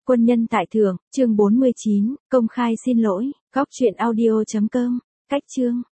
Quân nhân tại thượng, chương 49, công khai xin lỗi, góc truyện audio.com, cách chương.